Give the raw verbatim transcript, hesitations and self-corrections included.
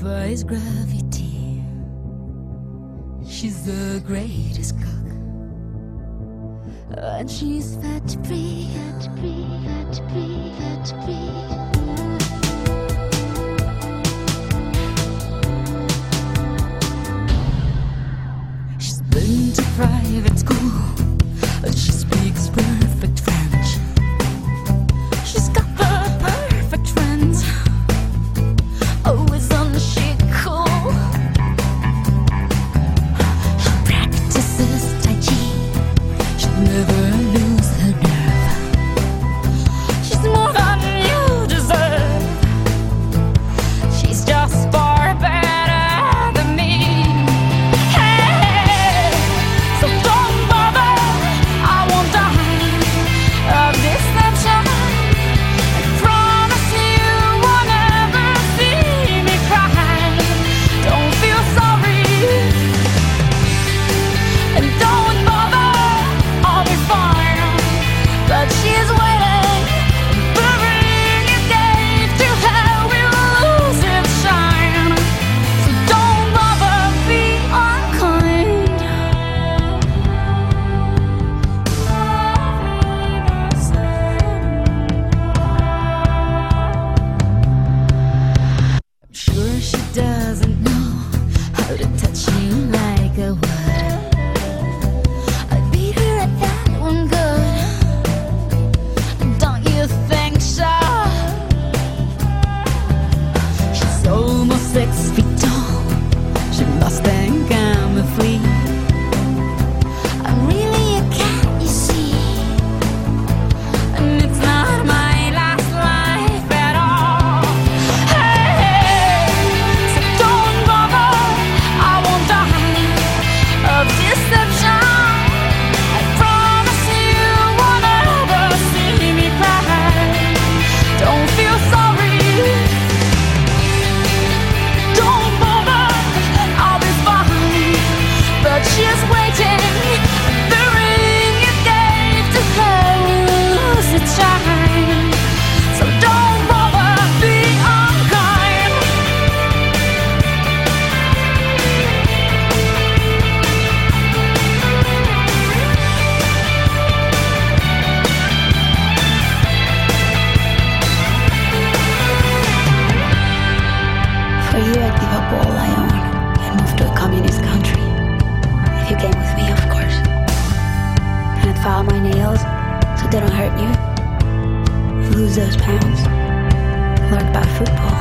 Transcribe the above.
defies gravity. She's the greatest cook, and she's fat free, fat free, fat free, fat free. She's been to private school, and she speaks perfect French. She's got the perfect friends, always on the chic cool. She practices Tai Chi, she'll never lose her nerve. She's more than you deserve. She's just far better than me. Hey, so don't bother, I won't die of deception. I promise you won't ever see me cry. Don't feel sorry, and don't bother, I'll be fine. But she's waiting, burying a gate to hell, we will lose its shine. So don't bother, be unkind. I'm sure she doesn't know how to touch you like I would. I beat her at that one good. Don't you think so? She's almost six feet tall. She must think I'm a flea. I'm really a cat, you see, and it's not my last life at all. Hey, so don't bother, I won't die of deception. I promise you won't ever see me cry. Don't feel sorry, don't bother, I'll be fine. But she's waiting, burying a gate to hell, lose its shine. So don't bother, be unkind. For you, I'd give up all I own and move to a communist country. If you came with me, of course. And I'd file my nails so they don't hurt you. Lose those pounds. Learn about football.